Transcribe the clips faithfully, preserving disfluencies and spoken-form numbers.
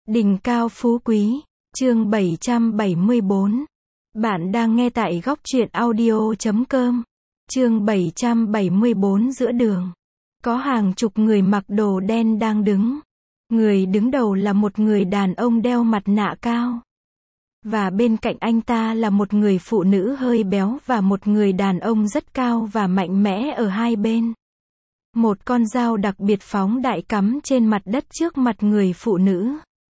Đỉnh cao phú quý, chương bảy trăm bảy mươi bốn. Bạn đang nghe tại góc truyện audio chấm com. Chương bảy trăm bảy mươi bốn giữa đường. Có hàng chục người mặc đồ đen đang đứng. Người đứng đầu là một người đàn ông đeo mặt nạ cao. Và bên cạnh anh ta là một người phụ nữ hơi béo và một người đàn ông rất cao và mạnh mẽ ở hai bên. Một con dao đặc biệt phóng đại cắm trên mặt đất trước mặt người phụ nữ.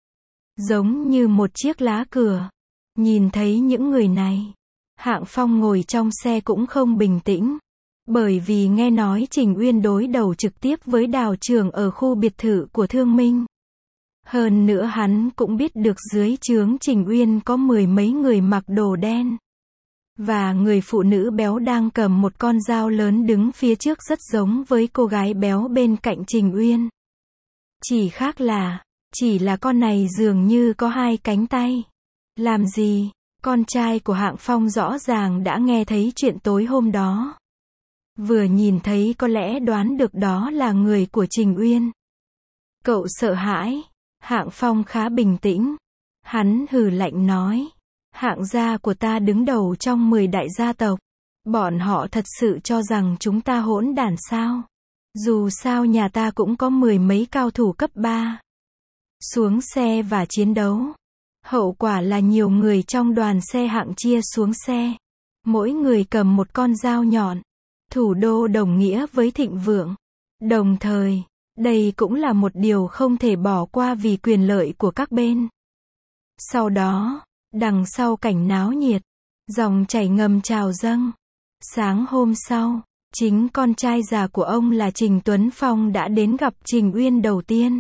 Giống như một chiếc lá cờ. Nhìn thấy những người này, Hạng Phong ngồi trong xe cũng không bình tĩnh. Bởi vì nghe nói Trình Uyên đối đầu trực tiếp với Đào Trường ở khu biệt thự của Thương Minh. Hơn nữa hắn cũng biết được dưới trướng Trình Uyên có mười mấy người mặc đồ đen. Và người phụ nữ béo đang cầm một con dao lớn đứng phía trước rất giống với cô gái béo bên cạnh Trình Uyên. Chỉ khác là, chỉ là con này dường như có hai cánh tay. Làm gì? Con trai của Hạng Phong rõ ràng đã nghe thấy chuyện tối hôm đó. Vừa nhìn thấy có lẽ đoán được đó là người của Trình Uyên. Cậu sợ hãi? Hạng Phong khá bình tĩnh. Hắn hừ lạnh nói. Hạng gia của ta đứng đầu trong mười đại gia tộc. Bọn họ thật sự cho rằng chúng ta hỗn đản sao? Dù sao nhà ta cũng có mười mấy cao thủ cấp ba. Xuống xe và chiến đấu. Hậu quả là nhiều người trong đoàn xe Hạng chia xuống xe. Mỗi người cầm một con dao nhọn. Thủ đô đồng nghĩa với thịnh vượng. Đồng thời, đây cũng là một điều không thể bỏ qua vì quyền lợi của các bên. Sau đó, đằng sau cảnh náo nhiệt, dòng chảy ngầm trào dâng. Sáng hôm sau, chính con trai già của ông là Trình Tuấn Phong đã đến gặp Trình Uyên đầu tiên.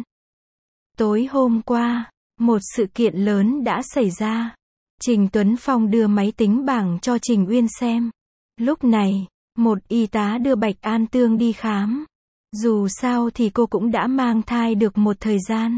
Tối hôm qua, một sự kiện lớn đã xảy ra. Trình Tuấn Phong đưa máy tính bảng cho Trình Uyên xem. Lúc này, một y tá đưa Bạch An Tương đi khám. Dù sao thì cô cũng đã mang thai được một thời gian.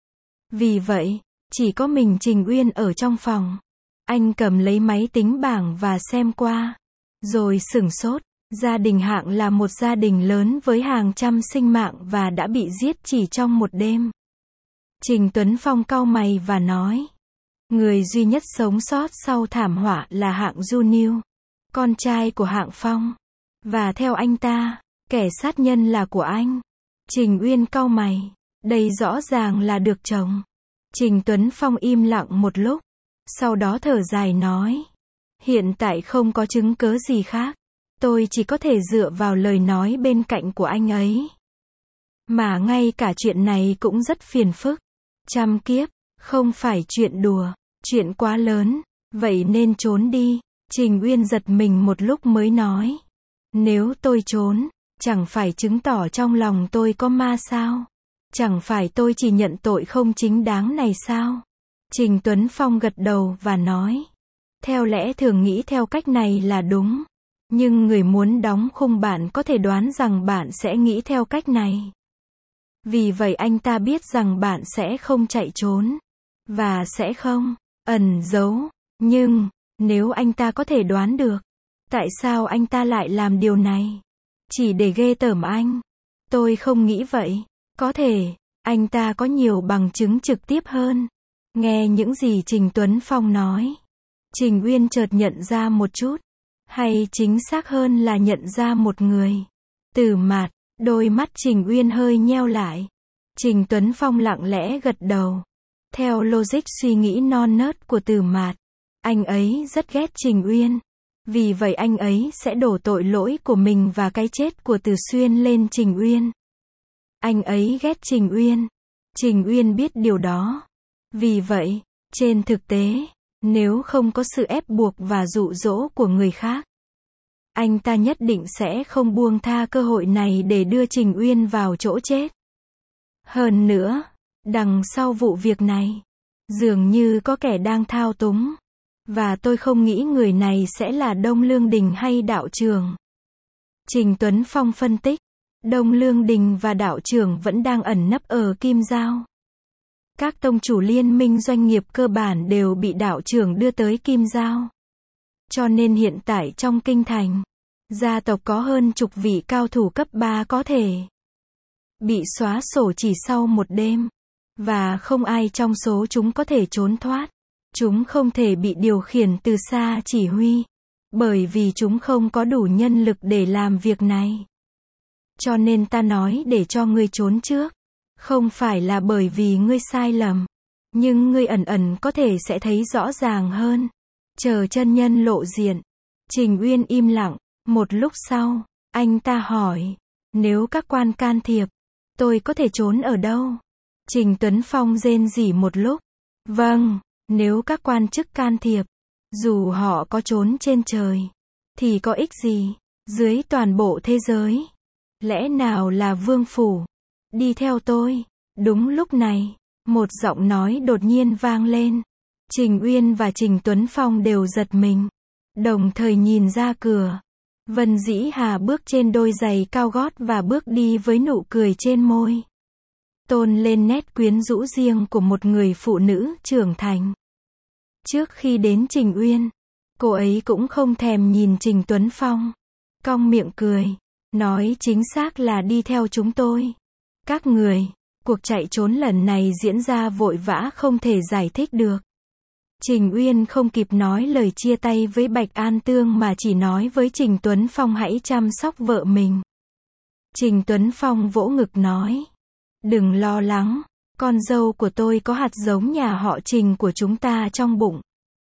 Vì vậy, chỉ có mình Trình Uyên ở trong phòng. Anh cầm lấy máy tính bảng và xem qua. Rồi sửng sốt. Gia đình Hạng là một gia đình lớn với hàng trăm sinh mạng và đã bị giết chỉ trong một đêm. Trình Tuấn Phong cau mày và nói. Người duy nhất sống sót sau thảm họa là Hạng Du Niu, con trai của Hạng Phong. Và theo anh ta, kẻ sát nhân là của anh. Trình Uyên cau mày. Đây rõ ràng là được chồng. Trình Tuấn Phong im lặng một lúc. Sau đó thở dài nói. Hiện tại không có chứng cớ gì khác. Tôi chỉ có thể dựa vào lời nói bên cạnh của anh ấy. Mà ngay cả chuyện này cũng rất phiền phức. Trăm kiếp, không phải chuyện đùa, chuyện quá lớn, vậy nên trốn đi. Trình Uyên giật mình một lúc mới nói. Nếu tôi trốn, chẳng phải chứng tỏ trong lòng tôi có ma sao? Chẳng phải tôi chỉ nhận tội không chính đáng này sao? Trình Tuấn Phong gật đầu và nói. Theo lẽ thường nghĩ theo cách này là đúng. Nhưng người muốn đóng khung bạn có thể đoán rằng bạn sẽ nghĩ theo cách này. Vì vậy anh ta biết rằng bạn sẽ không chạy trốn. Và sẽ không ẩn giấu. Nhưng, nếu anh ta có thể đoán được. Tại sao anh ta lại làm điều này? Chỉ để ghê tởm anh. Tôi không nghĩ vậy. Có thể, anh ta có nhiều bằng chứng trực tiếp hơn. Nghe những gì Trình Tuấn Phong nói. Trình Uyên chợt nhận ra một chút. Hay chính xác hơn là nhận ra một người. Từ Mạt, đôi mắt Trình Uyên hơi nheo lại. Trình Tuấn Phong lặng lẽ gật đầu. Theo logic suy nghĩ non nớt của Từ Mạt, anh ấy rất ghét Trình Uyên. Vì vậy anh ấy sẽ đổ tội lỗi của mình và cái chết của Từ Xuyên lên Trình Uyên. Anh ấy ghét Trình Uyên. Trình Uyên biết điều đó. Vì vậy, trên thực tế, nếu không có sự ép buộc và dụ dỗ của người khác, anh ta nhất định sẽ không buông tha cơ hội này để đưa Trình Uyên vào chỗ chết. Hơn nữa, đằng sau vụ việc này, dường như có kẻ đang thao túng. Và tôi không nghĩ người này sẽ là Đông Lương Đình hay Đạo Trường. Trình Tuấn Phong phân tích. Đông Lương Đình và Đạo Trường vẫn đang ẩn nấp ở Kim Giao. Các tông chủ liên minh doanh nghiệp cơ bản đều bị Đạo Trường đưa tới Kim Giao. Cho nên hiện tại trong kinh thành, gia tộc có hơn chục vị cao thủ cấp ba có thể bị xóa sổ chỉ sau một đêm. Và không ai trong số chúng có thể trốn thoát. Chúng không thể bị điều khiển từ xa chỉ huy. Bởi vì chúng không có đủ nhân lực để làm việc này. Cho nên ta nói để cho ngươi trốn trước. Không phải là bởi vì ngươi sai lầm. Nhưng ngươi ẩn ẩn có thể sẽ thấy rõ ràng hơn. Chờ chân nhân lộ diện. Trình Uyên im lặng. Một lúc sau, anh ta hỏi. Nếu các quan can thiệp, tôi có thể trốn ở đâu? Trình Tuấn Phong rên rỉ một lúc. Vâng, nếu các quan chức can thiệp, dù họ có trốn trên trời, thì có ích gì? Dưới toàn bộ thế giới, lẽ nào là vương phủ? Đi theo tôi. Đúng lúc này, một giọng nói đột nhiên vang lên. Trình Uyên và Trình Tuấn Phong đều giật mình. Đồng thời nhìn ra cửa. Vân Dĩ Hà bước trên đôi giày cao gót và bước đi với nụ cười trên môi. Tôn lên nét quyến rũ riêng của một người phụ nữ trưởng thành. Trước khi đến Trình Uyên, cô ấy cũng không thèm nhìn Trình Tuấn Phong. Cong miệng cười. Nói chính xác là đi theo chúng tôi. Các người, cuộc chạy trốn lần này diễn ra vội vã không thể giải thích được. Trình Uyên không kịp nói lời chia tay với Bạch An Tương mà chỉ nói với Trình Tuấn Phong hãy chăm sóc vợ mình. Trình Tuấn Phong vỗ ngực nói. Đừng lo lắng, con dâu của tôi có hạt giống nhà họ Trình của chúng ta trong bụng.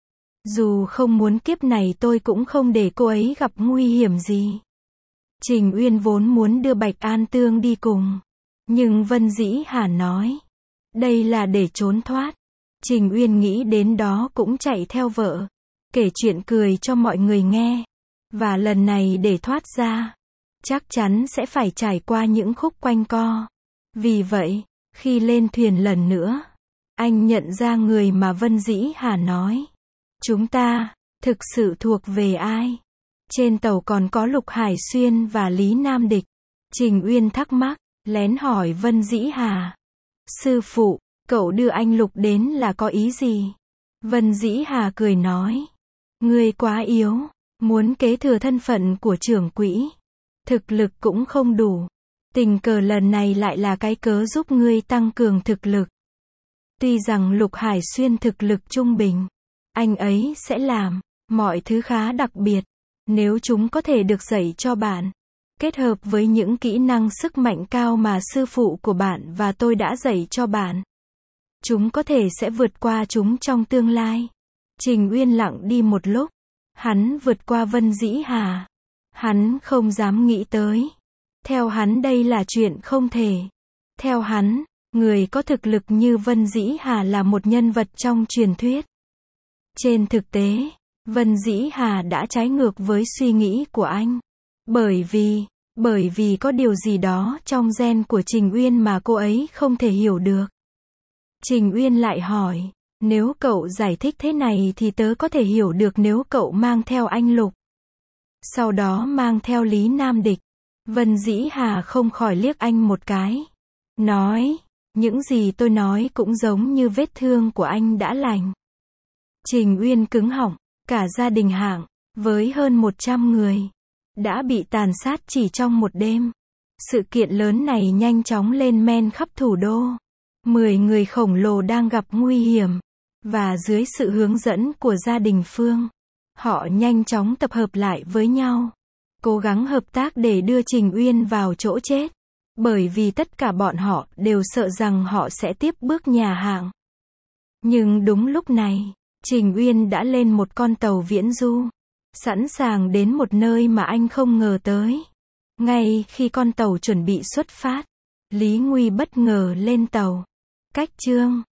Dù không muốn kiếp này tôi cũng không để cô ấy gặp nguy hiểm gì. Trình Uyên vốn muốn đưa Bạch An Tương đi cùng. Nhưng Vân Dĩ Hà nói. Đây là để trốn thoát. Trình Uyên nghĩ đến đó cũng chạy theo vợ. Kể chuyện cười cho mọi người nghe. Và lần này để thoát ra, chắc chắn sẽ phải trải qua những khúc quanh co. Vì vậy, khi lên thuyền lần nữa, anh nhận ra người mà Vân Dĩ Hà nói. Chúng ta, thực sự thuộc về ai? Trên tàu còn có Lục Hải Xuyên và Lý Nam Địch. Trình Uyên thắc mắc, lén hỏi Vân Dĩ Hà. Sư phụ, cậu đưa anh Lục đến là có ý gì? Vân Dĩ Hà cười nói. Ngươi quá yếu, muốn kế thừa thân phận của trưởng quỹ. Thực lực cũng không đủ. Tình cờ lần này lại là cái cớ giúp ngươi tăng cường thực lực. Tuy rằng Lục Hải Xuyên thực lực trung bình, anh ấy sẽ làm mọi thứ khá đặc biệt. Nếu chúng có thể được dạy cho bạn, kết hợp với những kỹ năng sức mạnh cao mà sư phụ của bạn và tôi đã dạy cho bạn, chúng có thể sẽ vượt qua chúng trong tương lai. Trình Uyên lặng đi một lúc. Hắn vượt qua Vân Dĩ Hà. Hắn không dám nghĩ tới. Theo hắn đây là chuyện không thể. Theo hắn, người có thực lực như Vân Dĩ Hà là một nhân vật trong truyền thuyết. Trên thực tế, Vân Dĩ Hà đã trái ngược với suy nghĩ của anh. Bởi vì, bởi vì có điều gì đó trong gen của Trình Uyên mà cô ấy không thể hiểu được. Trình Uyên lại hỏi, nếu cậu giải thích thế này thì tớ có thể hiểu được nếu cậu mang theo anh Lục. Sau đó mang theo Lý Nam Địch. Vân Dĩ Hà không khỏi liếc anh một cái. Nói, những gì tôi nói cũng giống như vết thương của anh đã lành. Trình Uyên cứng họng, cả gia đình Hạng, với hơn một trăm người, đã bị tàn sát chỉ trong một đêm. Sự kiện lớn này nhanh chóng lên men khắp thủ đô. Mười người khổng lồ đang gặp nguy hiểm. Và dưới sự hướng dẫn của gia đình Phương, họ nhanh chóng tập hợp lại với nhau. Cố gắng hợp tác để đưa Trình Uyên vào chỗ chết. Bởi vì tất cả bọn họ đều sợ rằng họ sẽ tiếp bước nhà Hạng. Nhưng đúng lúc này, Trình Uyên đã lên một con tàu viễn du. Sẵn sàng đến một nơi mà anh không ngờ tới. Ngay khi con tàu chuẩn bị xuất phát, Lý Nguy bất ngờ lên tàu. Cách chương